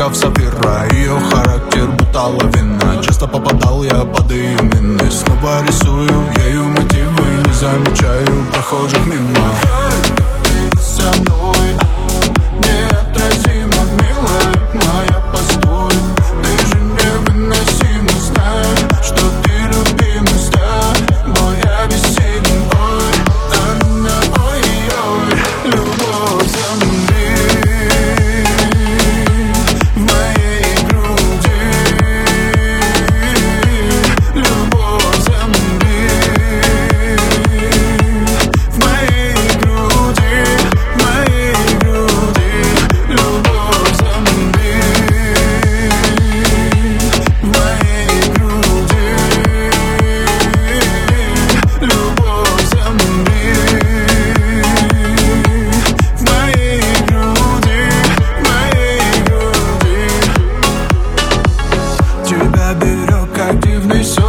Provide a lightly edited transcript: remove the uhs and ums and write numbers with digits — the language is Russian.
Девочка в сапфира, ее характер будто лавина. Часто попадал я под ее мины. Снова рисую ею мотивы, не замечаю прохожих мимо. Ты со мной неотразима, милая моя, постой. Ты же невыносима, знаю, что ты любима, с тобой я бессилен. Ой, Анна, ой-ой, любовь замри в моей груди. Любовь замри в моей груди, в моей груди. Любовь замри в моей груди. Любовь замри в моей груди, в моей груди. Тебя берет как дивный сон.